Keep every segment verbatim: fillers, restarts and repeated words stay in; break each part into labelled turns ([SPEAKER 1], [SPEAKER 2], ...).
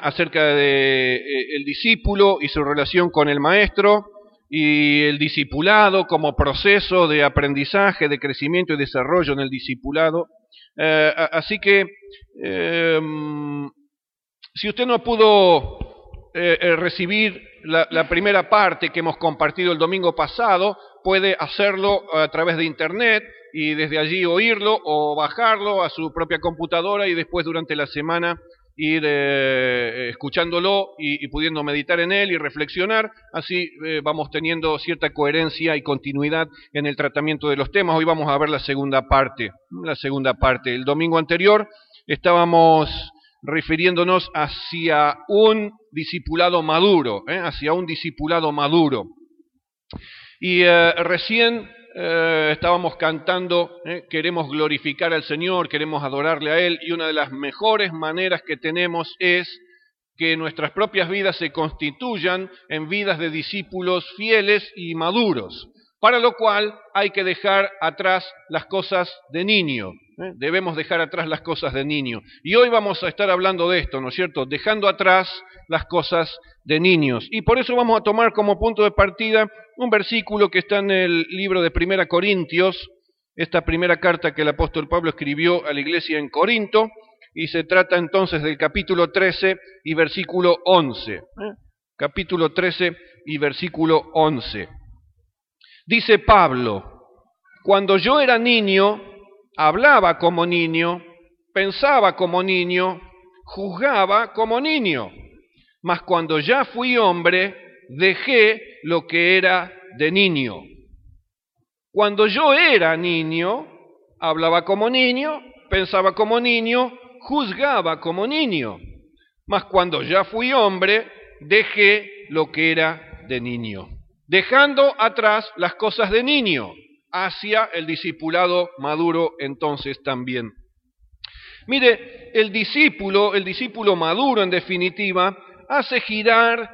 [SPEAKER 1] acerca de eh, el discípulo y su relación con el maestro, y el discipulado como proceso de aprendizaje, de crecimiento y desarrollo en el discipulado. Eh, así que, eh, si usted no pudo eh, eh, recibir la, la primera parte que hemos compartido el domingo pasado, puede hacerlo a través de internet y desde allí oírlo o bajarlo a su propia computadora y después durante la semana ir eh, escuchándolo y, y pudiendo meditar en él y reflexionar. Así eh, vamos teniendo cierta coherencia y continuidad en el tratamiento de los temas. Hoy vamos a ver la segunda parte. La segunda parte. El domingo anterior estábamos refiriéndonos hacia un discipulado maduro, ¿eh? hacia un discipulado maduro. Y eh, recién eh, estábamos cantando, eh, queremos glorificar al Señor, queremos adorarle a Él, y una de las mejores maneras que tenemos es que nuestras propias vidas se constituyan en vidas de discípulos fieles y maduros, para lo cual hay que dejar atrás las cosas de niño. ¿eh? Debemos dejar atrás las cosas de niño. Y hoy vamos a estar hablando de esto, ¿no es cierto? Dejando atrás las cosas de niños. Y por eso vamos a tomar como punto de partida un versículo que está en el libro de Primera Corintios, esta primera carta que el apóstol Pablo escribió a la iglesia en Corinto, y se trata entonces del capítulo trece y versículo once. ¿eh? Capítulo trece y versículo once. Dice Pablo: cuando yo era niño, hablaba como niño, pensaba como niño, juzgaba como niño. Mas cuando ya fui hombre, dejé lo que era de niño. Cuando yo era niño, hablaba como niño, pensaba como niño, juzgaba como niño. Mas cuando ya fui hombre, dejé lo que era de niño. Dejando atrás las cosas de niño, hacia el discipulado maduro entonces también. Mire, el discípulo, el discípulo maduro en definitiva, hace girar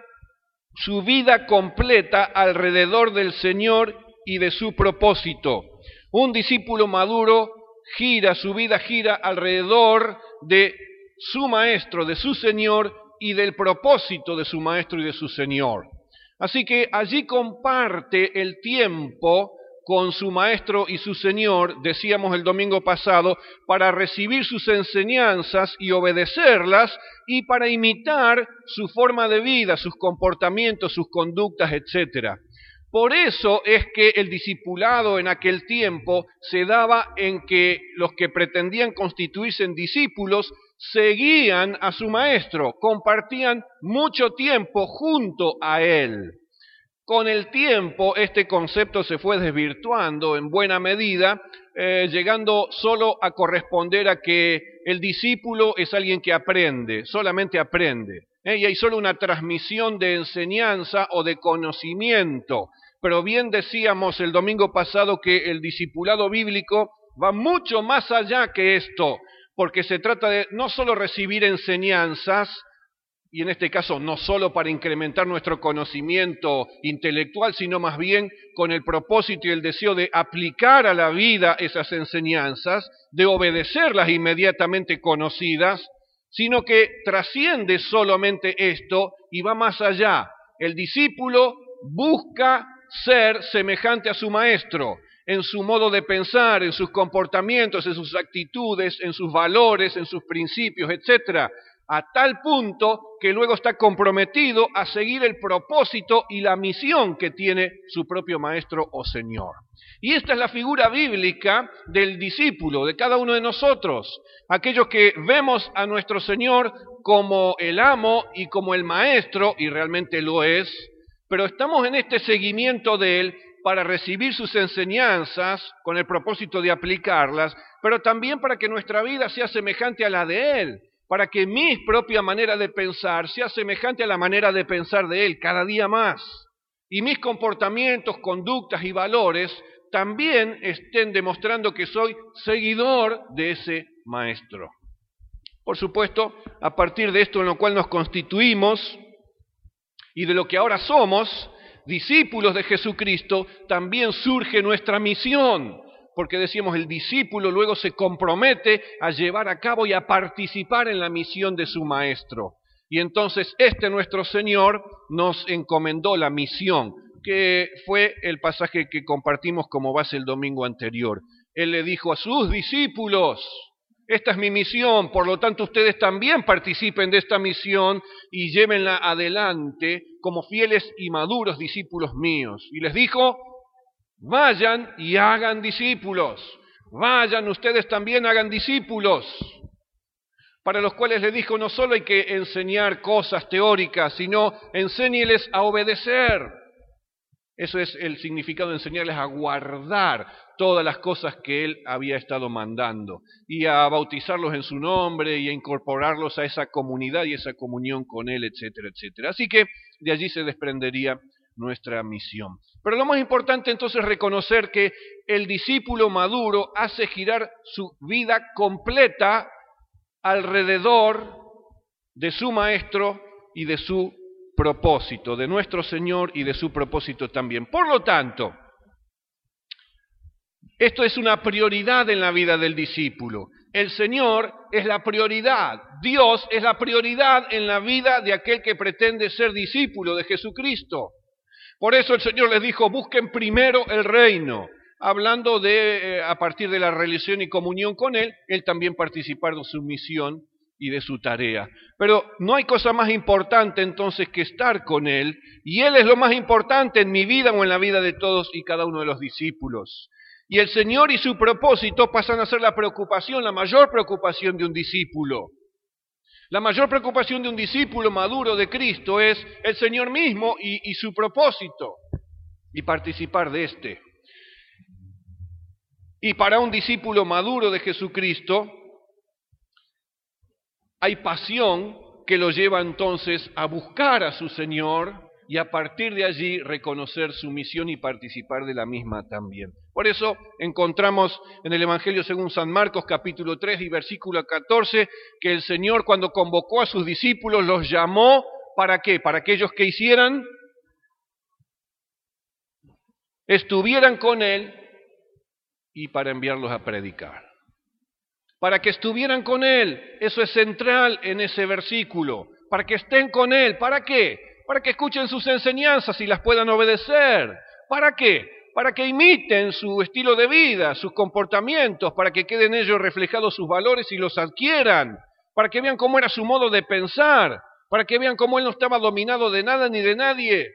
[SPEAKER 1] su vida completa alrededor del Señor y de su propósito. Un discípulo maduro gira, su vida gira alrededor de su maestro, de su Señor y del propósito de su maestro y de su Señor. Así que allí comparte el tiempo con su maestro y su Señor, decíamos el domingo pasado, para recibir sus enseñanzas y obedecerlas, y para imitar su forma de vida, sus comportamientos, sus conductas, etcétera. Por eso es que el discipulado en aquel tiempo se daba en que los que pretendían constituirse en discípulos seguían a su maestro, compartían mucho tiempo junto a él. Con el tiempo este concepto se fue desvirtuando en buena medida, eh, llegando solo a corresponder a que el discípulo es alguien que aprende, solamente aprende, ¿eh? y hay solo una transmisión de enseñanza o de conocimiento. Pero bien decíamos el domingo pasado que el discipulado bíblico va mucho más allá que esto, porque se trata de no solo recibir enseñanzas, y en este caso no solo para incrementar nuestro conocimiento intelectual, sino más bien con el propósito y el deseo de aplicar a la vida esas enseñanzas, de obedecer las inmediatamente conocidas, sino que trasciende solamente esto y va más allá. El discípulo busca ser semejante a su maestro, en su modo de pensar, en sus comportamientos, en sus actitudes, en sus valores, en sus principios, etcétera, a tal punto que luego está comprometido a seguir el propósito y la misión que tiene su propio maestro o Señor. Y esta es la figura bíblica del discípulo, de cada uno de nosotros, aquellos que vemos a nuestro Señor como el amo y como el maestro, y realmente lo es, pero estamos en este seguimiento de Él para recibir sus enseñanzas con el propósito de aplicarlas, pero también para que nuestra vida sea semejante a la de Él, para que mi propia manera de pensar sea semejante a la manera de pensar de Él cada día más, y mis comportamientos, conductas y valores también estén demostrando que soy seguidor de ese maestro. Por supuesto, a partir de esto en lo cual nos constituimos y de lo que ahora somos, discípulos de Jesucristo, también surge nuestra misión, porque decíamos, el discípulo luego se compromete a llevar a cabo y a participar en la misión de su maestro. Y entonces este nuestro Señor nos encomendó la misión, que fue el pasaje que compartimos como base el domingo anterior. Él le dijo a sus discípulos: esta es mi misión, por lo tanto ustedes también participen de esta misión y llévenla adelante como fieles y maduros discípulos míos. Y les dijo: vayan y hagan discípulos, vayan ustedes también hagan discípulos. Para los cuales les dijo, no solo hay que enseñar cosas teóricas, sino enséñeles a obedecer. Eso es el significado de enseñarles a guardar todas las cosas que Él había estado mandando, y a bautizarlos en su nombre, y a incorporarlos a esa comunidad y esa comunión con Él, etcétera, etcétera. Así que de allí se desprendería nuestra misión. Pero lo más importante entonces es reconocer que el discípulo maduro hace girar su vida completa alrededor de su maestro y de su propósito, de nuestro Señor y de su propósito también. Por lo tanto, esto es una prioridad en la vida del discípulo. El Señor es la prioridad. Dios es la prioridad en la vida de aquel que pretende ser discípulo de Jesucristo. Por eso el Señor les dijo: busquen primero el reino. Hablando de, eh, a partir de la relación y comunión con Él, Él también participar de su misión y de su tarea. Pero no hay cosa más importante entonces que estar con Él, y Él es lo más importante en mi vida o en la vida de todos y cada uno de los discípulos. Y el Señor y su propósito pasan a ser la preocupación, la mayor preocupación de un discípulo. La mayor preocupación de un discípulo maduro de Cristo es el Señor mismo y, y su propósito, y participar de este. Y para un discípulo maduro de Jesucristo, hay pasión que lo lleva entonces a buscar a su Señor y a partir de allí reconocer su misión y participar de la misma también. Por eso encontramos en el Evangelio según San Marcos capítulo tres y versículo catorce que el Señor, cuando convocó a sus discípulos, los llamó ¿para qué? Para que ellos que hicieran, estuvieran con Él y para enviarlos a predicar. Para que estuvieran con Él, eso es central en ese versículo. Para que estén con Él, ¿para qué? Para que escuchen sus enseñanzas y las puedan obedecer. ¿Para qué? Para que imiten su estilo de vida, sus comportamientos, para que queden ellos reflejados sus valores y los adquieran, para que vean cómo era su modo de pensar, para que vean cómo Él no estaba dominado de nada ni de nadie.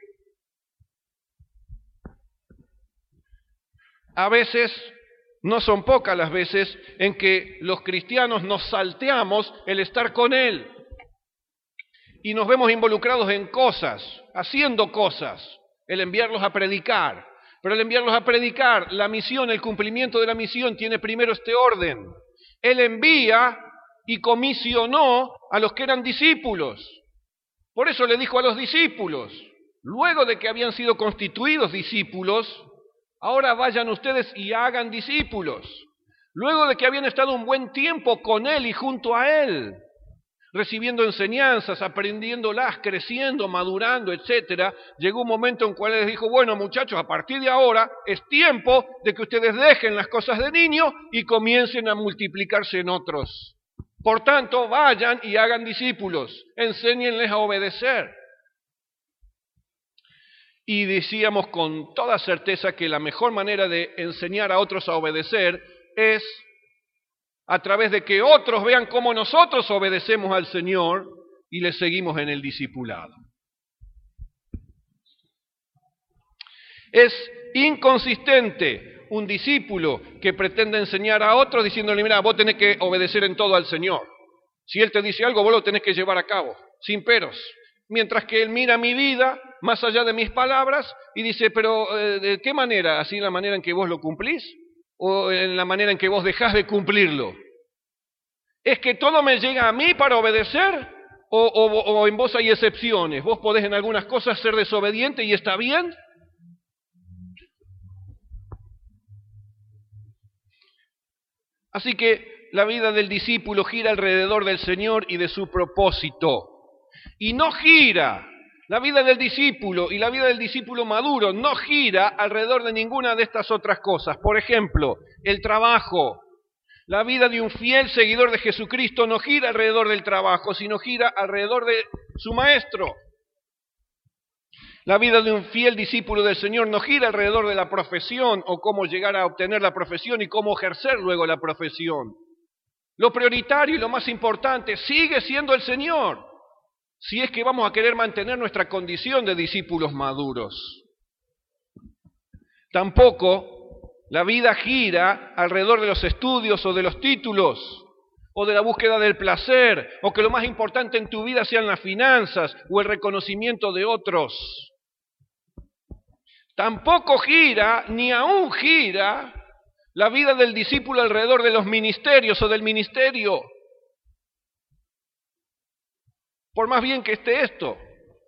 [SPEAKER 1] A veces, no son pocas las veces en que los cristianos nos salteamos el estar con Él y nos vemos involucrados en cosas, haciendo cosas, el enviarlos a predicar. Pero el enviarlos a predicar, la misión, el cumplimiento de la misión tiene primero este orden. Él envía y comisionó a los que eran discípulos. Por eso le dijo a los discípulos, luego de que habían sido constituidos discípulos, ahora vayan ustedes y hagan discípulos. Luego de que habían estado un buen tiempo con Él y junto a Él, recibiendo enseñanzas, aprendiéndolas, creciendo, madurando, etcétera, llegó un momento en el cual les dijo, bueno muchachos, a partir de ahora es tiempo de que ustedes dejen las cosas de niño y comiencen a multiplicarse en otros. Por tanto, vayan y hagan discípulos, enséñenles a obedecer. Y decíamos con toda certeza que la mejor manera de enseñar a otros a obedecer es a través de que otros vean cómo nosotros obedecemos al Señor y le seguimos en el discipulado. Es inconsistente un discípulo que pretende enseñar a otros diciéndole, mira, vos tenés que obedecer en todo al Señor. Si Él te dice algo, vos lo tenés que llevar a cabo, sin peros. Mientras que Él mira mi vida más allá de mis palabras y dice, pero eh, ¿de qué manera? ¿Así en la manera en que vos lo cumplís? ¿O en la manera en que vos dejás de cumplirlo? ¿Es que todo me llega a mí para obedecer? ¿O, o, o en vos hay excepciones? ¿Vos podés en algunas cosas ser desobediente y está bien? Así que la vida del discípulo gira alrededor del Señor y de su propósito. Y no gira, la vida del discípulo y la vida del discípulo maduro no gira alrededor de ninguna de estas otras cosas. Por ejemplo, el trabajo. La vida de un fiel seguidor de Jesucristo no gira alrededor del trabajo, sino gira alrededor de su Maestro. La vida de un fiel discípulo del Señor no gira alrededor de la profesión o cómo llegar a obtener la profesión y cómo ejercer luego la profesión. Lo prioritario y lo más importante sigue siendo el Señor, si es que vamos a querer mantener nuestra condición de discípulos maduros. Tampoco la vida gira alrededor de los estudios o de los títulos, o de la búsqueda del placer, o que lo más importante en tu vida sean las finanzas o el reconocimiento de otros. Tampoco gira, ni aún gira, la vida del discípulo alrededor de los ministerios o del ministerio. Por más bien que esté esto,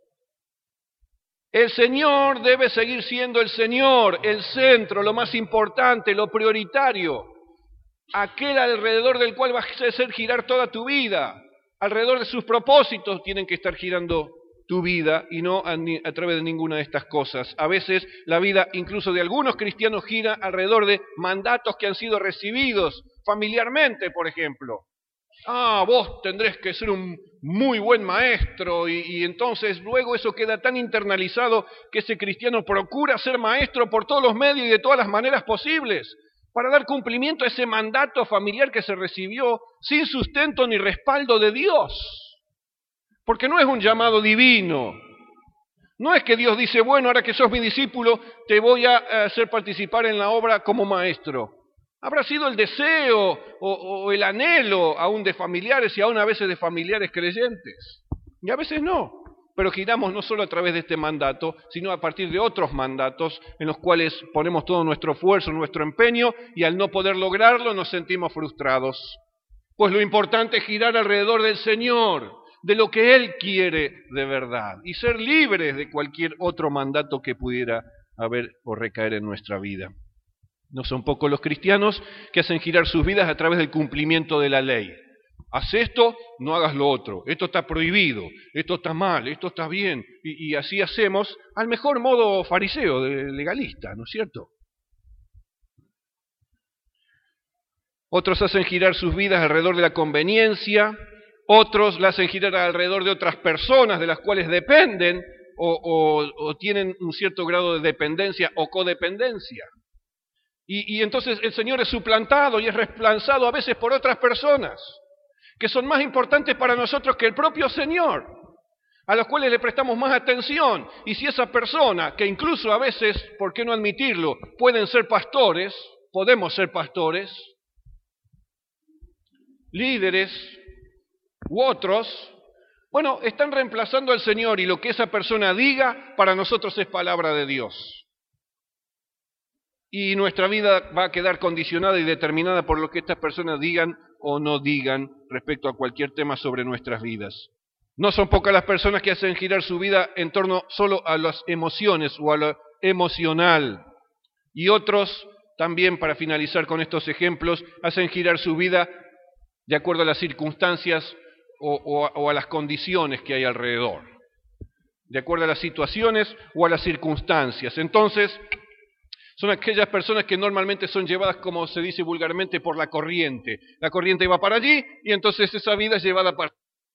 [SPEAKER 1] el Señor debe seguir siendo el Señor, el centro, lo más importante, lo prioritario, aquel alrededor del cual vas a hacer girar toda tu vida. Alrededor de sus propósitos tienen que estar girando tu vida y no a, ni, a través de ninguna de estas cosas. A veces la vida incluso de algunos cristianos gira alrededor de mandatos que han sido recibidos familiarmente, por ejemplo. Ah, vos tendréis que ser un muy buen maestro y, y entonces luego eso queda tan internalizado que ese cristiano procura ser maestro por todos los medios y de todas las maneras posibles para dar cumplimiento a ese mandato familiar que se recibió sin sustento ni respaldo de Dios. Porque no es un llamado divino. No es que Dios dice, bueno, ahora que sos mi discípulo, te voy a hacer participar en la obra como maestro. Habrá sido el deseo o, o el anhelo aún de familiares y aún a veces de familiares creyentes. Y a veces no. Pero giramos no solo a través de este mandato, sino a partir de otros mandatos en los cuales ponemos todo nuestro esfuerzo, nuestro empeño, y al no poder lograrlo nos sentimos frustrados. Pues lo importante es girar alrededor del Señor, de lo que Él quiere de verdad, y ser libres de cualquier otro mandato que pudiera haber o recaer en nuestra vida. No son pocos los cristianos que hacen girar sus vidas a través del cumplimiento de la ley. Haz esto, no hagas lo otro. Esto está prohibido, esto está mal, esto está bien. Y, y así hacemos al mejor modo fariseo, de legalista, ¿no es cierto? Otros hacen girar sus vidas alrededor de la conveniencia, otros la hacen girar alrededor de otras personas de las cuales dependen o, o, o tienen un cierto grado de dependencia o codependencia. Y, y entonces el Señor es suplantado y es reemplazado a veces por otras personas que son más importantes para nosotros que el propio Señor, a los cuales le prestamos más atención. Y si esa persona, que incluso a veces, ¿por qué no admitirlo?, pueden ser pastores, podemos ser pastores, líderes u otros, bueno, están reemplazando al Señor y lo que esa persona diga para nosotros es palabra de Dios. Y nuestra vida va a quedar condicionada y determinada por lo que estas personas digan o no digan respecto a cualquier tema sobre nuestras vidas. No son pocas las personas que hacen girar su vida en torno solo a las emociones o a lo emocional. Y otros, también para finalizar con estos ejemplos, hacen girar su vida de acuerdo a las circunstancias o, o, o a las condiciones que hay alrededor. De acuerdo a las situaciones o a las circunstancias. Entonces, son aquellas personas que normalmente son llevadas, como se dice vulgarmente, por la corriente. La corriente va para allí y entonces esa vida es llevada para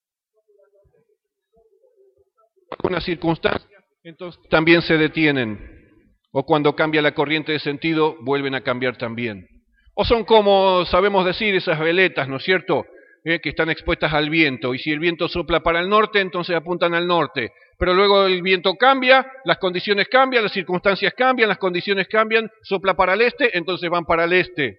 [SPEAKER 1] una circunstancia, entonces también se detienen. O cuando cambia la corriente de sentido, vuelven a cambiar también. O son como sabemos decir esas veletas, ¿no es cierto?, eh, que están expuestas al viento. Y si el viento sopla para el norte, entonces apuntan al norte. Pero luego el viento cambia, las condiciones cambian, las circunstancias cambian, las condiciones cambian, sopla para el este, entonces van para el este.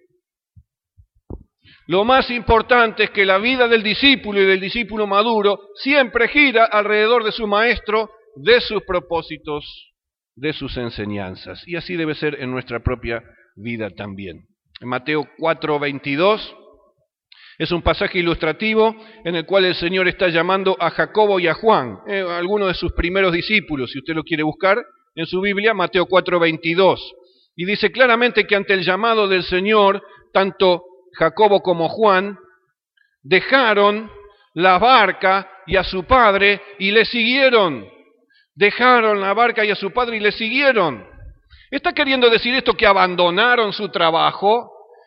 [SPEAKER 1] Lo más importante es que la vida del discípulo y del discípulo maduro siempre gira alrededor de su maestro, de sus propósitos, de sus enseñanzas. Y así debe ser en nuestra propia vida también. En Mateo cuatro veintidós es un pasaje ilustrativo en el cual el Señor está llamando a Jacobo y a Juan, eh, algunos de sus primeros discípulos, si usted lo quiere buscar en su Biblia, Mateo cuatro veintidós. Y dice claramente que ante el llamado del Señor, tanto Jacobo como Juan dejaron la barca y a su padre y le siguieron. Dejaron la barca y a su padre y le siguieron. ¿Está queriendo decir esto que abandonaron su trabajo?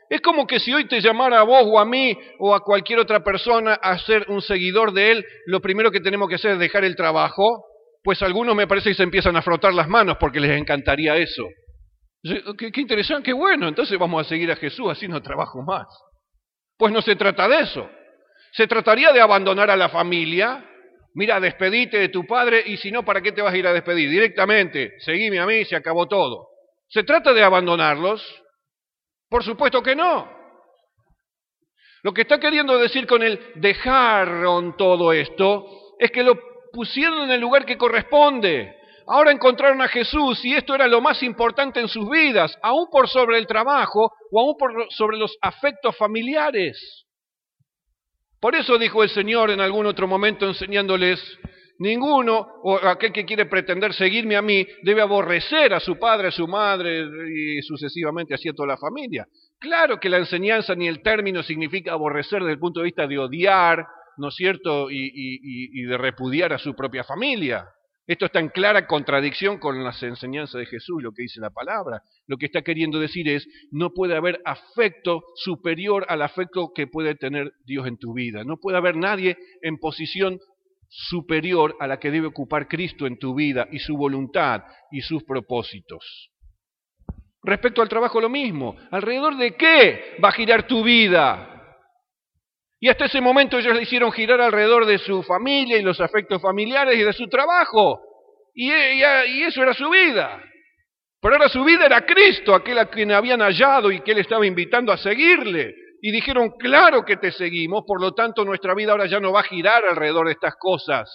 [SPEAKER 1] Es como que si hoy te llamara a vos o a mí o a cualquier otra persona a ser un seguidor de él, lo primero que tenemos que hacer es dejar el trabajo, pues algunos me parece que se empiezan a frotar las manos porque les encantaría eso. Qué, qué interesante, qué bueno, entonces vamos a seguir a Jesús, así no trabajo más. Pues no se trata de eso. Se trataría de abandonar a la familia. Mira, despedite de tu padre y si no, ¿para qué te vas a ir a despedir? Directamente, seguime a mí, se acabó todo. ¿Se trata de abandonarlos? Por supuesto que no. Lo que está queriendo decir con el dejaron todo esto es que lo pusieron en el lugar que corresponde. Ahora encontraron a Jesús y esto era lo más importante en sus vidas, aún por sobre el trabajo o aún por sobre los afectos familiares. Por eso dijo el Señor en algún otro momento enseñándoles, ninguno, o aquel que quiere pretender seguirme a mí, debe aborrecer a su padre, a su madre y sucesivamente así a toda la familia. Claro que la enseñanza ni el término significa aborrecer desde el punto de vista de odiar, ¿no es cierto?, y, y, y de repudiar a su propia familia. Esto está en clara contradicción con las enseñanzas de Jesús, lo que dice la palabra. Lo que está queriendo decir es, no puede haber afecto superior al afecto que puede tener Dios en tu vida. No puede haber nadie en posición superior a la que debe ocupar Cristo en tu vida y su voluntad y sus propósitos. Respecto al trabajo lo mismo. ¿Alrededor de qué va a girar tu vida? Y hasta ese momento ellos le hicieron girar alrededor de su familia y los afectos familiares y de su trabajo. Y, y, y eso era su vida. Pero ahora su vida era Cristo, aquel a quien habían hallado y que él estaba invitando a seguirle. Y dijeron, claro que te seguimos, por lo tanto nuestra vida ahora ya no va a girar alrededor de estas cosas,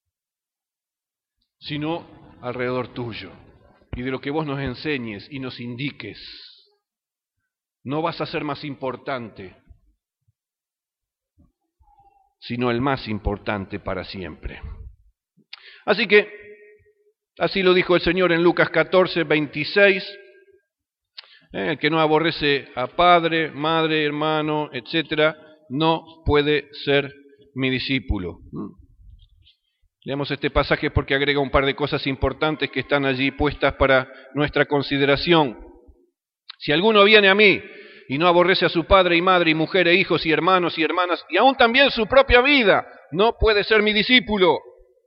[SPEAKER 1] sino alrededor tuyo y de lo que vos nos enseñes y nos indiques. No vas a ser más importante, sino el más importante para siempre. Así que, así lo dijo el Señor en Lucas catorce, veintiséis, eh, el que no aborrece a padre, madre, hermano, etcétera, no puede ser mi discípulo. Leamos este pasaje porque agrega un par de cosas importantes que están allí puestas para nuestra consideración. Si alguno viene a mí y no aborrece a su padre y madre y mujer e hijos y hermanos y hermanas y aún también su propia vida, no puede ser mi discípulo.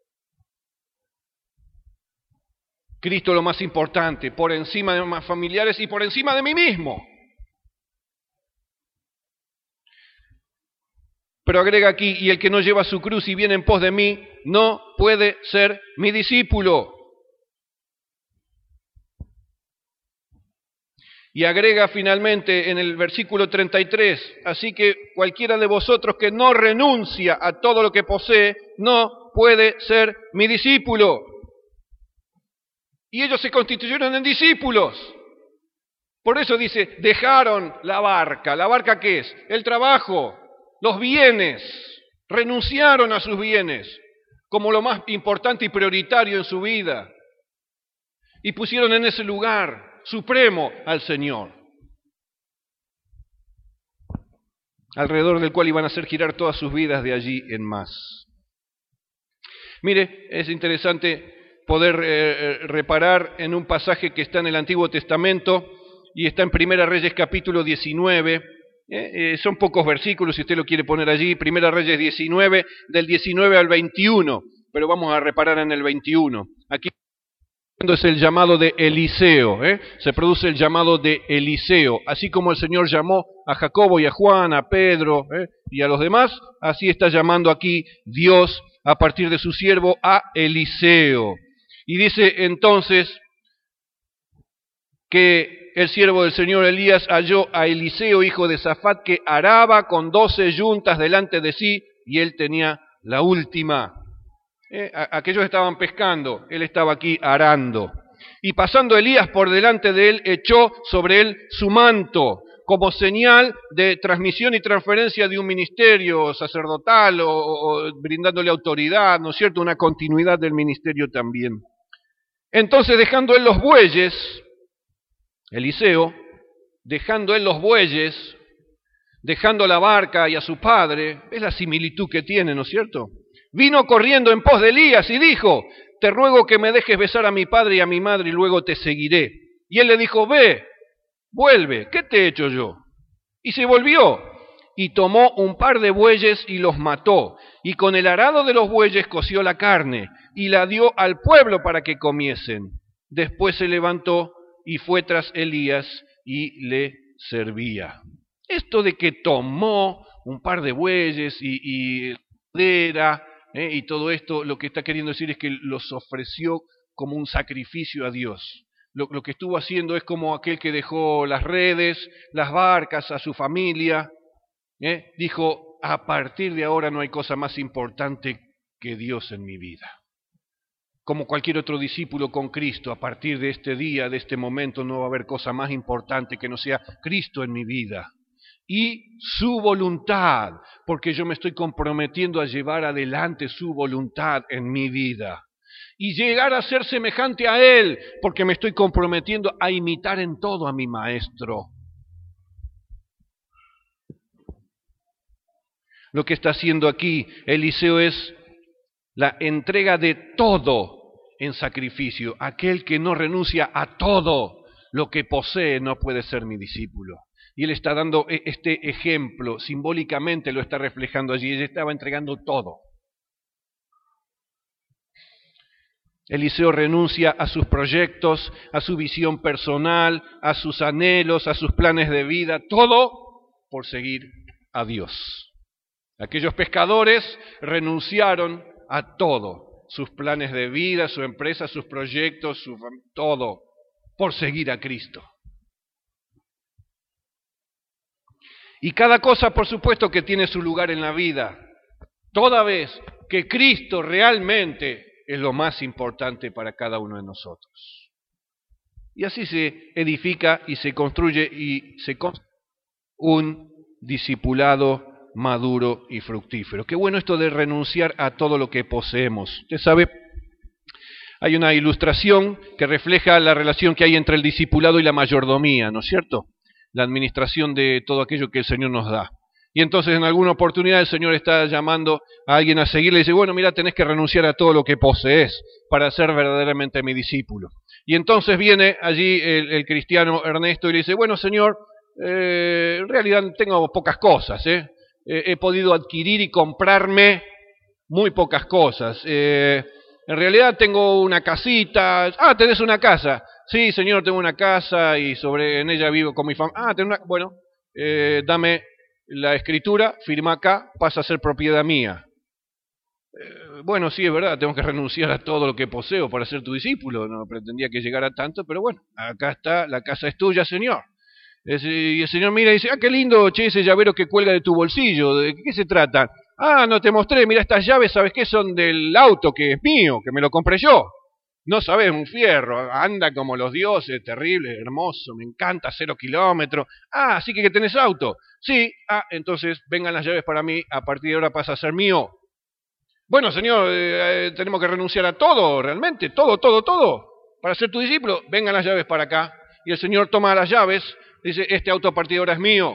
[SPEAKER 1] Cristo lo más importante, por encima de mis familiares y por encima de mí mismo. Pero agrega aquí, y el que no lleva su cruz y viene en pos de mí, no puede ser mi discípulo. Y agrega finalmente en el versículo treinta y tres, así que cualquiera de vosotros que no renuncia a todo lo que posee, no puede ser mi discípulo. Y ellos se constituyeron en discípulos. Por eso dice, dejaron la barca. ¿La barca qué es? El trabajo, los bienes. Renunciaron a sus bienes como lo más importante y prioritario en su vida. Y pusieron en ese lugar supremo al Señor, alrededor del cual iban a hacer girar todas sus vidas de allí en más. Mire, es interesante poder eh, reparar en un pasaje que está en el Antiguo Testamento y está en Primera Reyes capítulo diecinueve, eh, eh, son pocos versículos si usted lo quiere poner allí, Primera Reyes diecinueve, del diecinueve al veintiuno, pero vamos a reparar en el veintiuno. Aquí es el llamado de Eliseo, ¿eh? se produce el llamado de Eliseo, así como el Señor llamó a Jacobo y a Juan, a Pedro ¿eh? y a los demás, así está llamando aquí Dios a partir de su siervo a Eliseo. Y dice entonces que el siervo del Señor Elías halló a Eliseo, hijo de Safat, que araba con doce yuntas delante de sí, y él tenía la última. Eh, aquellos estaban pescando, él estaba aquí arando. Y pasando Elías por delante de él, echó sobre él su manto, como señal de transmisión y transferencia de un ministerio sacerdotal, o, o brindándole autoridad, ¿no es cierto?, una continuidad del ministerio también. Entonces, dejando él los bueyes, Eliseo, dejando él los bueyes, dejando la barca y a su padre, es la similitud que tiene, ¿no es cierto?, vino corriendo en pos de Elías y dijo, te ruego que me dejes besar a mi padre y a mi madre y luego te seguiré. Y él le dijo, ve, vuelve, ¿qué te he hecho yo? Y se volvió, y tomó un par de bueyes y los mató, y con el arado de los bueyes coció la carne, y la dio al pueblo para que comiesen. Después se levantó y fue tras Elías y le servía. Esto de que tomó un par de bueyes y, y madera, eh, y todo esto, lo que está queriendo decir es que los ofreció como un sacrificio a Dios. Lo, lo que estuvo haciendo es como aquel que dejó las redes, las barcas, a su familia. ¿eh? Dijo, a partir de ahora no hay cosa más importante que Dios en mi vida. Como cualquier otro discípulo con Cristo, a partir de este día, de este momento, no va a haber cosa más importante que no sea Cristo en mi vida. Y su voluntad, porque yo me estoy comprometiendo a llevar adelante su voluntad en mi vida. Y llegar a ser semejante a Él, porque me estoy comprometiendo a imitar en todo a mi Maestro. Lo que está haciendo aquí Eliseo es la entrega de todo en sacrificio. Aquel que no renuncia a todo lo que posee no puede ser mi discípulo. Y él está dando este ejemplo, simbólicamente lo está reflejando allí. Él estaba entregando todo. Eliseo renuncia a sus proyectos, a su visión personal, a sus anhelos, a sus planes de vida, todo por seguir a Dios. Aquellos pescadores renunciaron a todo, sus planes de vida, su empresa, sus proyectos, su, todo, por seguir a Cristo. Y cada cosa, por supuesto, que tiene su lugar en la vida, toda vez que Cristo realmente es lo más importante para cada uno de nosotros. Y así se edifica y se construye y se construye un discipulado maduro y fructífero. Qué bueno esto de renunciar a todo lo que poseemos. Usted sabe, hay una ilustración que refleja la relación que hay entre el discipulado y la mayordomía, ¿no es cierto? La administración de todo aquello que el Señor nos da. Y entonces en alguna oportunidad el Señor está llamando a alguien a seguirle y dice, bueno, mira, tenés que renunciar a todo lo que posees para ser verdaderamente mi discípulo. Y entonces viene allí el, el cristiano Ernesto y le dice, bueno, Señor, eh, en realidad tengo pocas cosas, ¿eh? Eh, he podido adquirir y comprarme muy pocas cosas. Eh, en realidad tengo una casita. Ah, ¿tenés una casa? Sí, Señor, tengo una casa y sobre en ella vivo con mi familia. Ah, tengo una... Bueno, eh, dame la escritura, firma acá, pasa a ser propiedad mía. Eh, bueno, sí, es verdad, tengo que renunciar a todo lo que poseo para ser tu discípulo. No pretendía que llegara tanto, pero bueno, acá está, la casa es tuya, Señor. Y el Señor mira y dice, ah, qué lindo, che, ese llavero que cuelga de tu bolsillo, ¿de qué se trata? Ah, no te mostré, mira estas llaves, ¿sabes qué? Son del auto que es mío, que me lo compré yo. No sabes, un fierro, anda como los dioses, terrible, hermoso, me encanta, cero kilómetros. Ah, ¿sí que tenés auto? Sí, ah, entonces vengan las llaves para mí, a partir de ahora pasa a ser mío. Bueno, Señor, eh, tenemos que renunciar a todo, realmente, todo, todo, todo, para ser tu discípulo. Vengan las llaves para acá. Y el Señor toma las llaves, dice, este auto a partir de ahora es mío.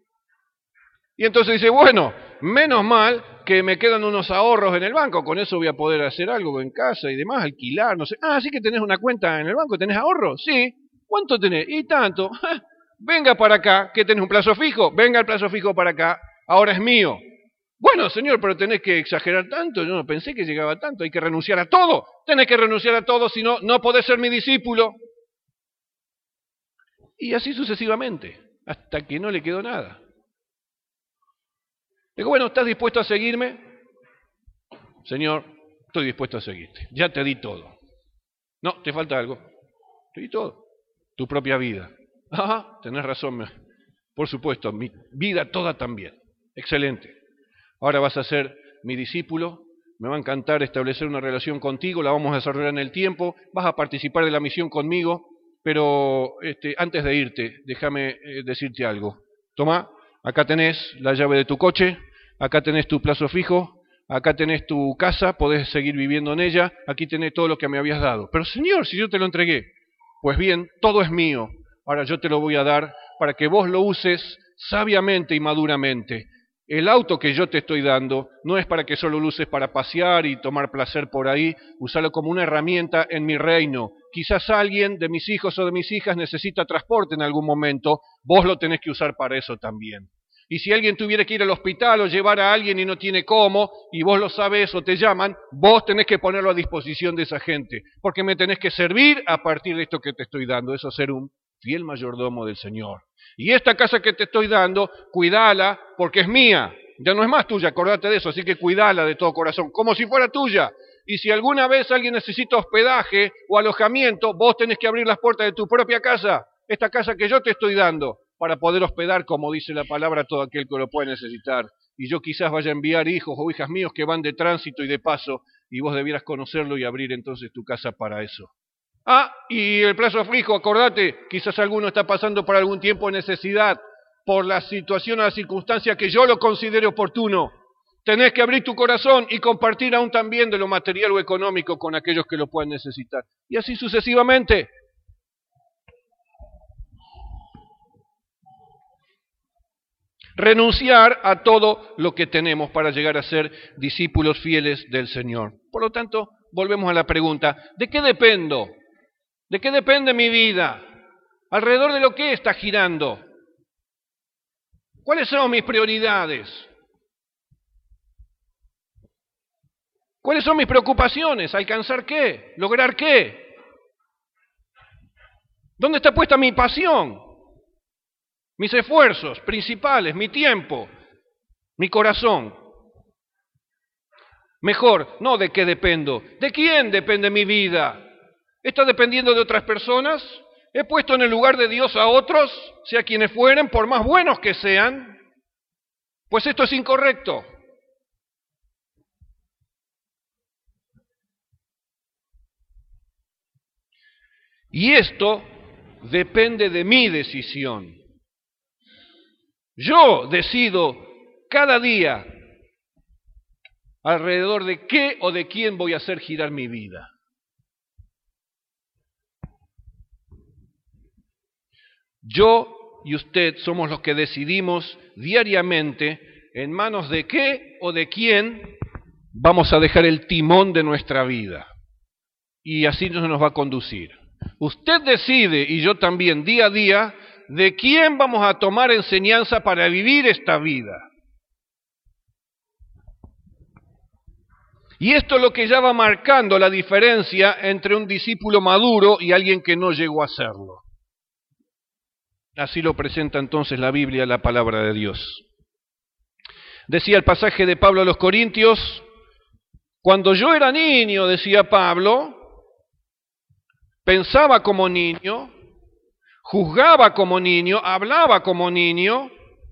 [SPEAKER 1] Y entonces dice, bueno, menos mal que me quedan unos ahorros en el banco, con eso voy a poder hacer algo en casa y demás, alquilar, no sé. Ah, ¿sí que tenés una cuenta en el banco? ¿Tenés ahorros? Sí. ¿Cuánto tenés? Y tanto. Venga para acá, ¿qué tenés un plazo fijo? Venga el plazo fijo para acá, ahora es mío. Bueno, Señor, pero tenés que exagerar tanto, yo no pensé que llegaba tanto, hay que renunciar a todo. Tenés que renunciar a todo, si no, no podés ser mi discípulo. Y así sucesivamente, hasta que no le quedó nada. Digo, bueno, ¿estás dispuesto a seguirme? Señor, estoy dispuesto a seguirte. Ya te di todo. No, te falta algo. Te di todo. Tu propia vida. Ajá, tenés razón. Por supuesto, mi vida toda también. Excelente. Ahora vas a ser mi discípulo. Me va a encantar establecer una relación contigo. La vamos a desarrollar en el tiempo. Vas a participar de la misión conmigo. Pero este, antes de irte, déjame eh, decirte algo. Tomá. Acá tenés la llave de tu coche, acá tenés tu plazo fijo, acá tenés tu casa, podés seguir viviendo en ella, aquí tenés todo lo que me habías dado. Pero Señor, si yo te lo entregué, pues bien, todo es mío, ahora yo te lo voy a dar para que vos lo uses sabiamente y maduramente. el auto que yo te estoy dando no es para que solo lo uses para pasear y tomar placer por ahí, usarlo como una herramienta en mi reino. Quizás alguien de mis hijos o de mis hijas necesita transporte en algún momento, vos lo tenés que usar para eso también. Y si alguien tuviera que ir al hospital o llevar a alguien y no tiene cómo, y vos lo sabés o te llaman, vos tenés que ponerlo a disposición de esa gente, porque me tenés que servir a partir de esto que te estoy dando. Eso es ser un fiel mayordomo del Señor. Y esta casa que te estoy dando, cuidala porque es mía, ya no es más tuya, acordate de eso, así que cuidala de todo corazón, como si fuera tuya. Y si alguna vez alguien necesita hospedaje o alojamiento, vos tenés que abrir las puertas de tu propia casa, esta casa que yo te estoy dando, para poder hospedar, como dice la palabra, a todo aquel que lo puede necesitar. Y yo quizás vaya a enviar hijos o hijas míos que van de tránsito y de paso, y vos debieras conocerlo y abrir entonces tu casa para eso. Ah, y el plazo fijo, acordate, quizás alguno está pasando por algún tiempo de necesidad, por la situación o la circunstancia que yo lo considere oportuno. Tenés que abrir tu corazón y compartir aún también de lo material o económico con aquellos que lo puedan necesitar. Y así sucesivamente. Renunciar a todo lo que tenemos para llegar a ser discípulos fieles del Señor. Por lo tanto, volvemos a la pregunta, ¿de qué dependo? ¿De qué depende mi vida? ¿Alrededor de lo que está girando? ¿Cuáles son mis prioridades? ¿Cuáles son mis preocupaciones? ¿Alcanzar qué? ¿Lograr qué? ¿Dónde está puesta mi pasión? Mis esfuerzos principales, mi tiempo, mi corazón. Mejor, no de qué dependo, ¿de quién depende mi vida? ¿Está dependiendo de otras personas? ¿He puesto en el lugar de Dios a otros, sea quienes fueren, por más buenos que sean? Pues esto es incorrecto. Y esto depende de mi decisión. Yo decido cada día alrededor de qué o de quién voy a hacer girar mi vida. Yo y usted somos los que decidimos diariamente en manos de qué o de quién vamos a dejar el timón de nuestra vida. Y así nos va a conducir. Usted decide, y yo también, día a día, de quién vamos a tomar enseñanza para vivir esta vida. Y esto es lo que ya va marcando la diferencia entre un discípulo maduro y alguien que no llegó a serlo. Así lo presenta entonces la Biblia, la palabra de Dios. Decía el pasaje de Pablo a los Corintios, cuando yo era niño, decía Pablo, pensaba como niño, juzgaba como niño, hablaba como niño.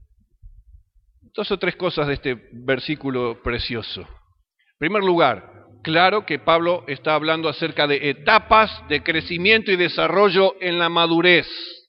[SPEAKER 1] Dos o tres cosas de este versículo precioso. En primer lugar, claro que Pablo está hablando acerca de etapas de crecimiento y desarrollo en la madurez.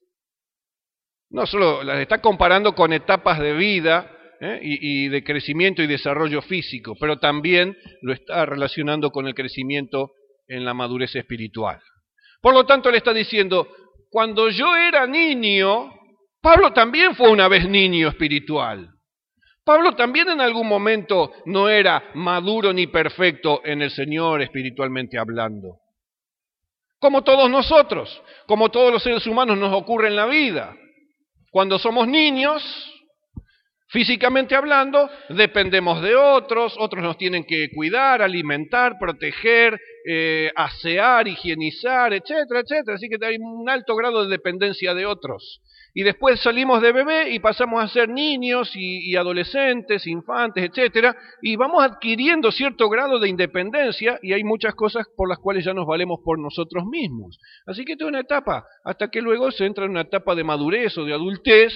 [SPEAKER 1] No solo las está comparando con etapas de vida ¿eh? y, y de crecimiento y desarrollo físico, pero también lo está relacionando con el crecimiento en la madurez espiritual. Por lo tanto, le está diciendo, cuando yo era niño, Pablo también fue una vez niño espiritual. Pablo también en algún momento no era maduro ni perfecto en el Señor espiritualmente hablando. Como todos nosotros, como todos los seres humanos nos ocurre en la vida. Cuando somos niños, físicamente hablando, dependemos de otros, otros nos tienen que cuidar, alimentar, proteger, eh, asear, higienizar, etcétera, etcétera. Así que hay un alto grado de dependencia de otros. Y después salimos de bebé y pasamos a ser niños y, y adolescentes, infantes, etcétera, y vamos adquiriendo cierto grado de independencia y hay muchas cosas por las cuales ya nos valemos por nosotros mismos. Así que esta es una etapa, hasta que luego se entra en una etapa de madurez o de adultez,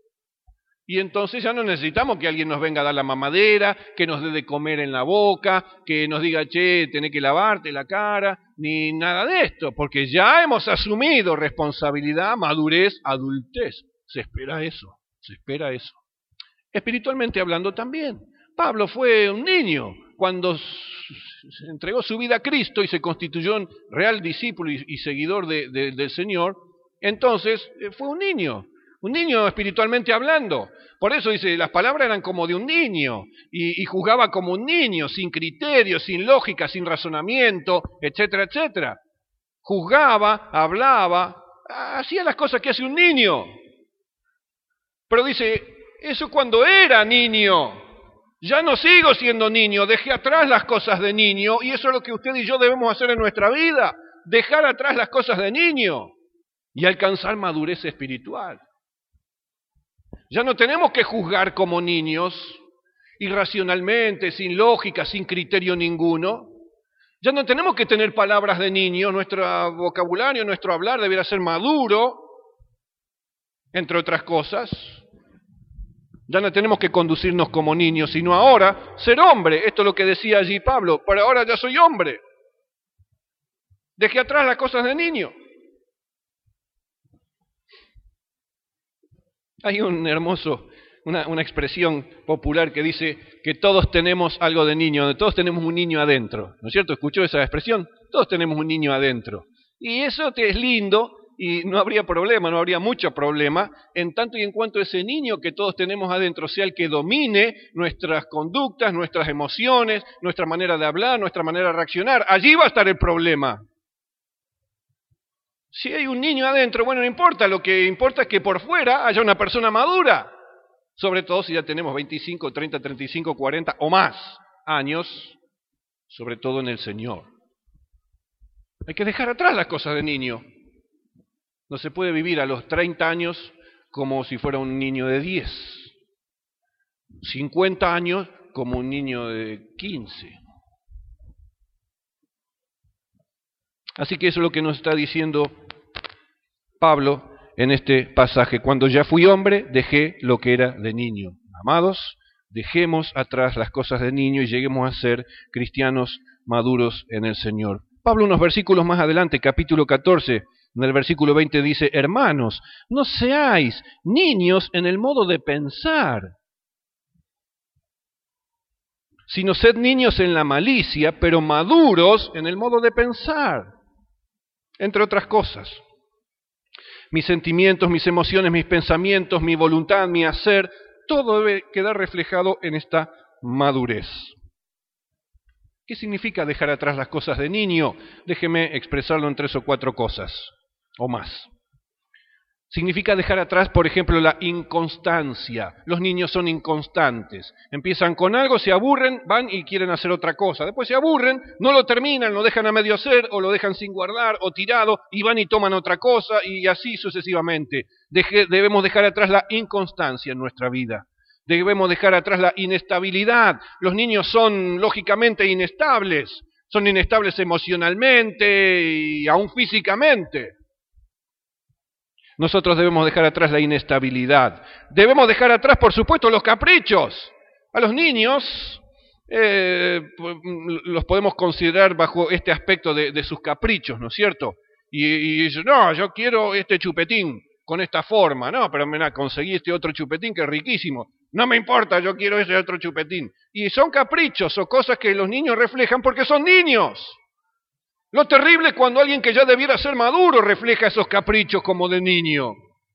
[SPEAKER 1] y entonces ya no necesitamos que alguien nos venga a dar la mamadera, que nos dé de comer en la boca, que nos diga, che, tenés que lavarte la cara, ni nada de esto, porque ya hemos asumido responsabilidad, madurez, adultez. Se espera eso, se espera eso. Espiritualmente hablando también. Pablo fue un niño cuando se entregó su vida a Cristo y se constituyó un real discípulo y, y seguidor de, de, del Señor. Entonces fue un niño. Un niño espiritualmente hablando. Por eso dice, las palabras eran como de un niño, y, y juzgaba como un niño, sin criterio, sin lógica, sin razonamiento, etcétera, etcétera. Juzgaba, hablaba, hacía las cosas que hace un niño. Pero dice, eso cuando era niño. Ya no sigo siendo niño, dejé atrás las cosas de niño, y eso es lo que usted y yo debemos hacer en nuestra vida, dejar atrás las cosas de niño y alcanzar madurez espiritual. Ya no tenemos que juzgar como niños, irracionalmente, sin lógica, sin criterio ninguno. Ya no tenemos que tener palabras de niños, nuestro vocabulario, nuestro hablar debería ser maduro, entre otras cosas. Ya no tenemos que conducirnos como niños, sino ahora ser hombre. Esto es lo que decía allí Pablo, pero ahora ya soy hombre. Dejé atrás las cosas de niño. Hay un hermoso, una, una expresión popular que dice que todos tenemos algo de niño, todos tenemos un niño adentro, ¿no es cierto? ¿Escuchó esa expresión? Todos tenemos un niño adentro. Y eso es lindo y no habría problema, no habría mucho problema, en tanto y en cuanto ese niño que todos tenemos adentro sea el que domine nuestras conductas, nuestras emociones, nuestra manera de hablar, nuestra manera de reaccionar. Allí va a estar el problema. Si hay un niño adentro, bueno, no importa, lo que importa es que por fuera haya una persona madura, sobre todo si ya tenemos veinticinco, treinta, treinta y cinco, cuarenta o más años, sobre todo en el Señor. Hay que dejar atrás las cosas de niño. No se puede vivir a los treinta años como si fuera un niño de diez, cincuenta años como un niño de quince. Así que eso es lo que nos está diciendo Pablo en este pasaje. Cuando ya fui hombre, dejé lo que era de niño. Amados, dejemos atrás las cosas de niño y lleguemos a ser cristianos maduros en el Señor. Pablo, unos versículos más adelante, capítulo catorce, en el versículo veinte dice, hermanos, no seáis niños en el modo de pensar, sino sed niños en la malicia, pero maduros en el modo de pensar. Entre otras cosas, mis sentimientos, mis emociones, mis pensamientos, mi voluntad, mi hacer, todo debe quedar reflejado en esta madurez. ¿Qué significa dejar atrás las cosas de niño? Déjeme expresarlo en tres o cuatro cosas, o más. Significa dejar atrás, por ejemplo, la inconstancia. Los niños son inconstantes. Empiezan con algo, se aburren, van y quieren hacer otra cosa. Después se aburren, no lo terminan, lo dejan a medio hacer, o lo dejan sin guardar, o tirado, y van y toman otra cosa, y así sucesivamente. Deje, debemos dejar atrás la inconstancia en nuestra vida. Debemos dejar atrás la inestabilidad. Los niños son, lógicamente, inestables. Son inestables emocionalmente y aún físicamente. Nosotros debemos dejar atrás la inestabilidad. Debemos dejar atrás, por supuesto, los caprichos. A los niños eh, los podemos considerar bajo este aspecto de, de sus caprichos, ¿no es cierto? Y, y dicen, no, yo quiero este chupetín con esta forma. No, pero mira, conseguí este otro chupetín que es riquísimo. No me importa, yo quiero ese otro chupetín. Y son caprichos o cosas que los niños reflejan porque son niños. Lo terrible es cuando alguien que ya debiera ser maduro refleja esos caprichos como de niño.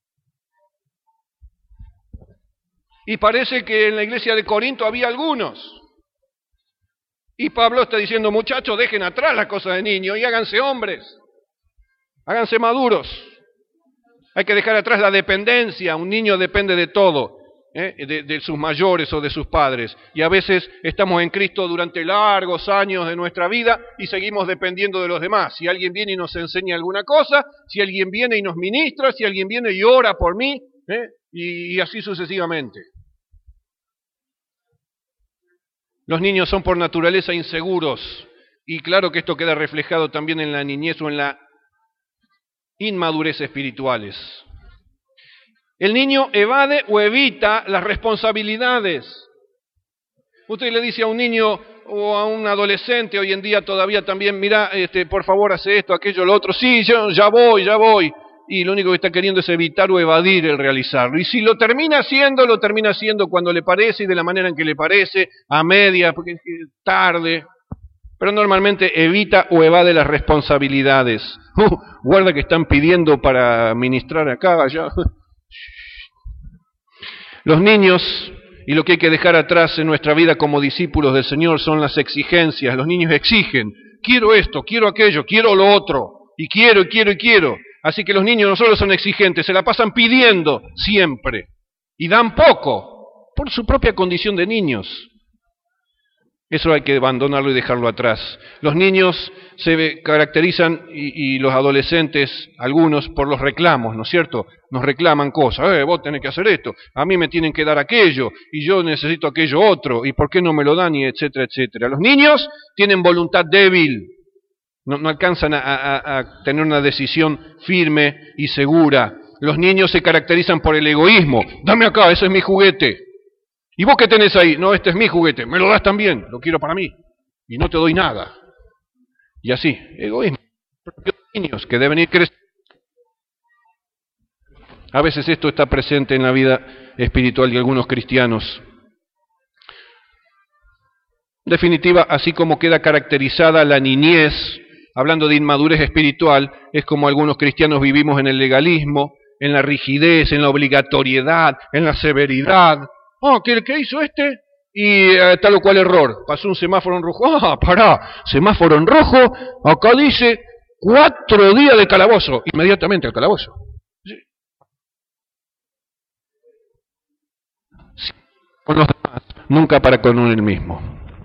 [SPEAKER 1] Y parece que en la iglesia de Corinto había algunos. Y Pablo está diciendo, muchachos, dejen atrás las cosas de niño y háganse hombres. Háganse maduros. Hay que dejar atrás la dependencia. Un niño depende de todo. ¿eh? De, de sus mayores o de sus padres. Y a veces estamos en Cristo durante largos años de nuestra vida y seguimos dependiendo de los demás. Si alguien viene y nos enseña alguna cosa, si alguien viene y nos ministra, si alguien viene y ora por mí, ¿eh? y, y así sucesivamente. Los niños son por naturaleza inseguros y claro que esto queda reflejado también en la niñez o en la inmadurez espirituales. El niño evade o evita las responsabilidades. Usted le dice a un niño o a un adolescente hoy en día todavía también, mira, este, por favor hace esto, aquello, lo otro, sí, yo ya voy, ya voy. Y lo único que está queriendo es evitar o evadir el realizarlo. Y si lo termina haciendo, lo termina haciendo cuando le parece y de la manera en que le parece, a media, porque es tarde. Pero normalmente evita o evade las responsabilidades. Uh, guarda que están pidiendo para ministrar acá, allá. Los niños, y lo que hay que dejar atrás en nuestra vida como discípulos del Señor, son las exigencias. Los niños exigen, quiero esto, quiero aquello, quiero lo otro, y quiero, y quiero, y quiero. Así que los niños no solo son exigentes, se la pasan pidiendo siempre, y dan poco, por su propia condición de niños. Eso hay que abandonarlo y dejarlo atrás. Los niños se caracterizan, y, y los adolescentes, algunos, por los reclamos, ¿no es cierto? Nos reclaman cosas, eh, vos tenés que hacer esto, a mí me tienen que dar aquello, y yo necesito aquello otro, y por qué no me lo dan, y etcétera, etcétera. Los niños tienen voluntad débil, no, no alcanzan a, a, a tener una decisión firme y segura. Los niños se caracterizan por el egoísmo, dame acá, ese es mi juguete. ¿Y vos qué tenés ahí? No, este es mi juguete, me lo das también, lo quiero para mí, y no te doy nada. Y así, egoísmo. Los niños que deben ir creciendo. A veces esto está presente en la vida espiritual de algunos cristianos. En definitiva, así como queda caracterizada la niñez, hablando de inmadurez espiritual, es como algunos cristianos vivimos en el legalismo, en la rigidez, en la obligatoriedad, en la severidad. Oh, ¿qué, qué hizo este? Y eh, tal o cual error. Pasó un semáforo en rojo. Ah, pará, semáforo en rojo. Acá dice cuatro días de calabozo. Inmediatamente al calabozo. Sí. Sí, con los demás, nunca para con uno mismo.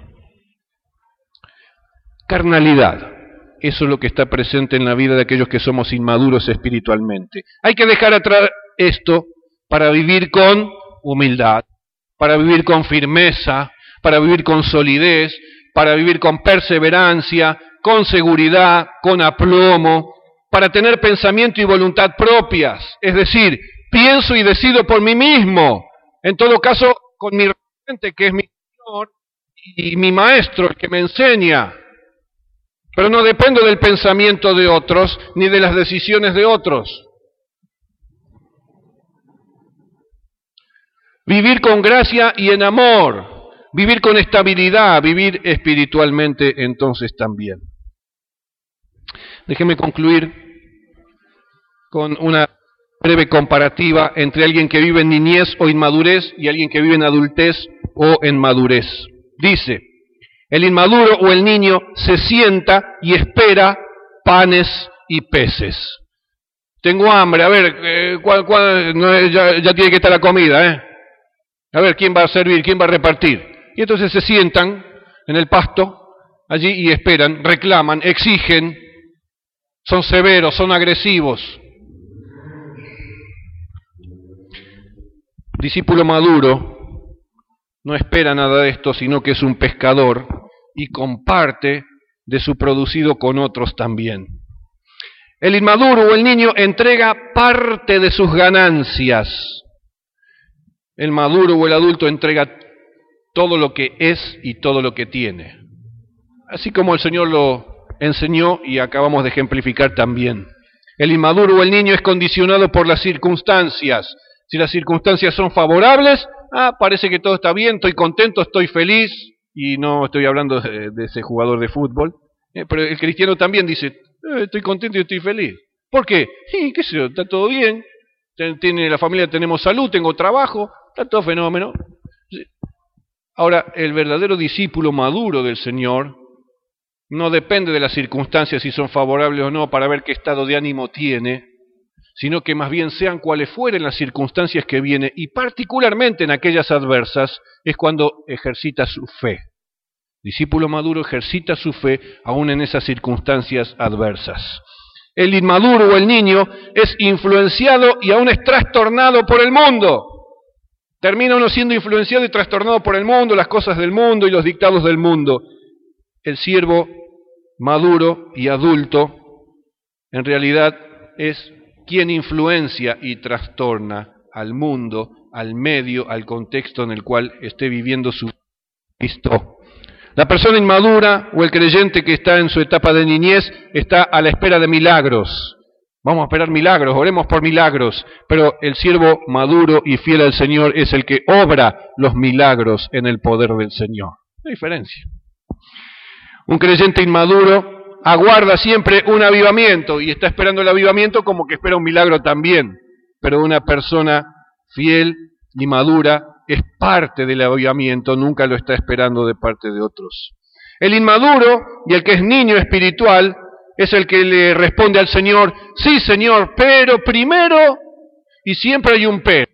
[SPEAKER 1] Carnalidad. Eso es lo que está presente en la vida de aquellos que somos inmaduros espiritualmente. Hay que dejar atrás esto para vivir con humildad, para vivir con firmeza, para vivir con solidez, para vivir con perseverancia, con seguridad, con aplomo, para tener pensamiento y voluntad propias. Es decir, pienso y decido por mí mismo, en todo caso con mi referente, que es mi Señor y mi Maestro, el que me enseña. Pero no dependo del pensamiento de otros, ni de las decisiones de otros. Vivir con gracia y en amor, vivir con estabilidad, vivir espiritualmente entonces también. Déjeme concluir con una breve comparativa entre alguien que vive en niñez o inmadurez y alguien que vive en adultez o en madurez. Dice, el inmaduro o el niño se sienta y espera panes y peces. Tengo hambre, a ver, eh, ¿cuál, cuál, no, ya, ya tiene que estar la comida, ¿eh? A ver, ¿quién va a servir? ¿Quién va a repartir? Y entonces se sientan en el pasto, allí, y esperan, reclaman, exigen, son severos, son agresivos. Discípulo maduro no espera nada de esto, sino que es un pescador y comparte de su producido con otros también. El inmaduro o el niño entrega parte de sus ganancias. El maduro o el adulto entrega todo lo que es y todo lo que tiene. Así como el Señor lo enseñó y acabamos de ejemplificar también. El inmaduro o el niño es condicionado por las circunstancias. Si las circunstancias son favorables, ah, parece que todo está bien, estoy contento, estoy feliz, y no estoy hablando de, de ese jugador de fútbol, eh, pero el cristiano también dice, eh, estoy contento y estoy feliz. ¿Por qué? Sí, qué sé yo, está todo bien, tiene la familia, tenemos salud, tengo trabajo, está todo fenómeno. Ahora, el verdadero discípulo maduro del Señor no depende de las circunstancias si son favorables o no para ver qué estado de ánimo tiene, sino que más bien sean cuales fueren las circunstancias que vienen, y particularmente en aquellas adversas, es cuando ejercita su fe. Discípulo maduro ejercita su fe aún en esas circunstancias adversas. El inmaduro o el niño es influenciado y aún es trastornado por el mundo. Termina uno siendo influenciado y trastornado por el mundo, las cosas del mundo y los dictados del mundo. El siervo maduro y adulto en realidad es quien influencia y trastorna al mundo, al medio, al contexto en el cual esté viviendo su Cristo. La persona inmadura o el creyente que está en su etapa de niñez está a la espera de milagros. Vamos a esperar milagros, oremos por milagros, pero el siervo maduro y fiel al Señor es el que obra los milagros en el poder del Señor. La diferencia. Un creyente inmaduro aguarda siempre un avivamiento y está esperando el avivamiento como que espera un milagro también, pero una persona fiel y madura es parte del avivamiento, nunca lo está esperando de parte de otros. El inmaduro y el que es niño espiritual es el que le responde al Señor, sí Señor, pero primero, y siempre hay un pero.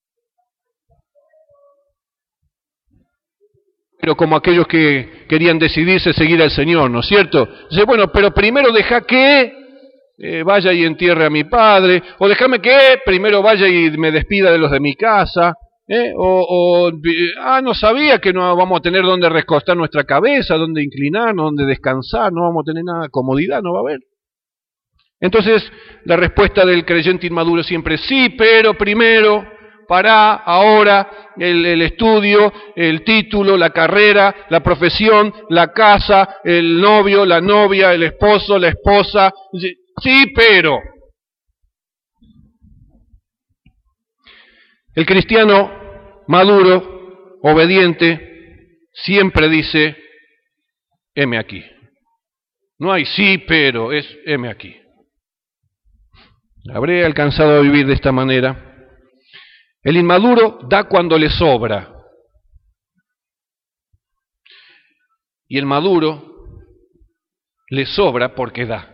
[SPEAKER 1] Pero como aquellos que querían decidirse seguir al Señor, ¿no es cierto? Dice, bueno, pero primero deja que eh, vaya y entierre a mi padre, o déjame que primero vaya y me despida de los de mi casa, ¿eh? o, o, ah, no sabía que no vamos a tener donde recostar nuestra cabeza, donde inclinarnos, donde descansar, no vamos a tener nada, comodidad no va a haber. Entonces, la respuesta del creyente inmaduro siempre es sí, pero primero, para ahora, el, el estudio, el título, la carrera, la profesión, la casa, el novio, la novia, el esposo, la esposa. Sí, pero. El cristiano maduro, obediente, siempre dice, heme aquí. No hay sí, pero, es heme aquí. ¿Habré alcanzado a vivir de esta manera? El inmaduro da cuando le sobra. Y el maduro le sobra porque da.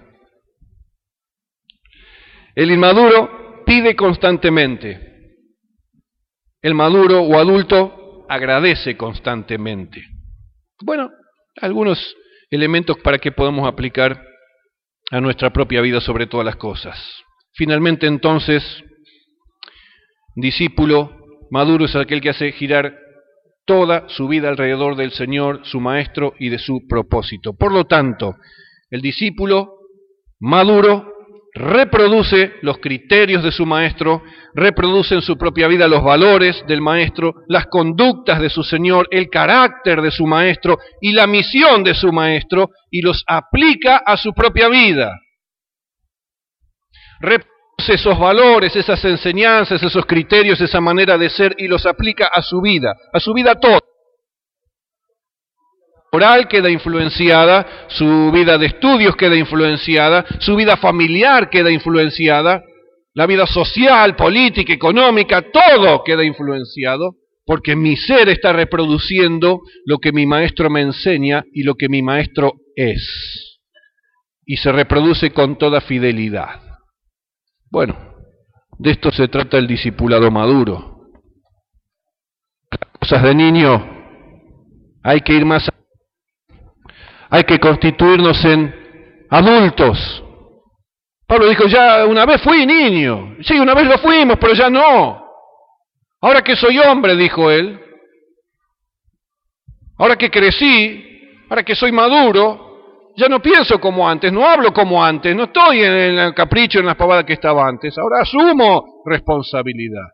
[SPEAKER 1] El inmaduro pide constantemente. El maduro o adulto agradece constantemente. Bueno, algunos elementos para que podamos aplicar a nuestra propia vida sobre todas las cosas. Finalmente, entonces, discípulo maduro es aquel que hace girar toda su vida alrededor del Señor, su Maestro y de su propósito. Por lo tanto, el discípulo maduro reproduce los criterios de su Maestro, reproduce en su propia vida los valores del Maestro, las conductas de su Señor, el carácter de su Maestro y la misión de su Maestro, y los aplica a su propia vida. Reproduce esos valores, esas enseñanzas, esos criterios, esa manera de ser, y los aplica a su vida, a su vida toda. Su vida moral queda influenciada, su vida de estudios queda influenciada, su vida familiar queda influenciada, la vida social, política, económica, todo queda influenciado, porque mi ser está reproduciendo lo que mi Maestro me enseña y lo que mi Maestro es. Y se reproduce con toda fidelidad. Bueno, de esto se trata el discipulado maduro. Las cosas de niño hay que ir más allá. Hay que constituirnos en adultos. Pablo dijo, ya una vez fui niño. Sí, una vez lo fuimos, pero ya no. Ahora que soy hombre, dijo él. Ahora que crecí, ahora que soy maduro, ya no pienso como antes, no hablo como antes, no estoy en el capricho, en las pavadas que estaba antes. Ahora asumo responsabilidad.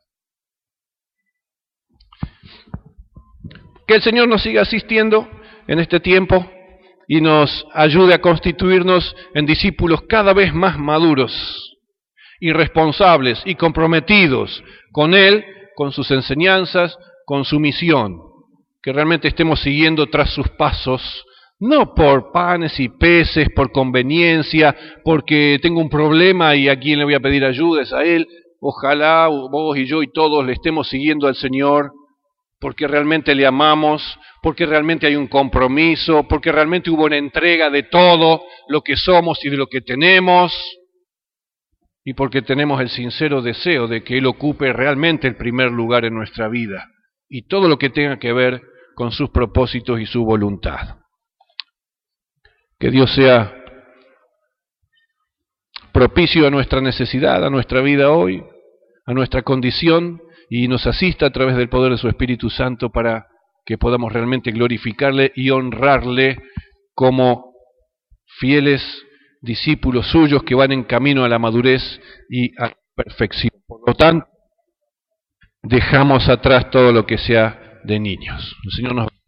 [SPEAKER 1] Que el Señor nos siga asistiendo en este tiempo y nos ayude a constituirnos en discípulos cada vez más maduros y responsables y comprometidos con Él, con sus enseñanzas, con su misión, que realmente estemos siguiendo tras sus pasos, no por panes y peces, por conveniencia, porque tengo un problema y a quién le voy a pedir ayuda, es a Él. Ojalá vos y yo y todos le estemos siguiendo al Señor, porque realmente le amamos, porque realmente hay un compromiso, porque realmente hubo una entrega de todo lo que somos y de lo que tenemos, y porque tenemos el sincero deseo de que Él ocupe realmente el primer lugar en nuestra vida, y todo lo que tenga que ver con sus propósitos y su voluntad. Que Dios sea propicio a nuestra necesidad, a nuestra vida hoy, a nuestra condición, y nos asista a través del poder de su Espíritu Santo para que podamos realmente glorificarle y honrarle como fieles discípulos suyos que van en camino a la madurez y a la perfección. Por lo tanto, dejamos atrás todo lo que sea de niños. El Señor nos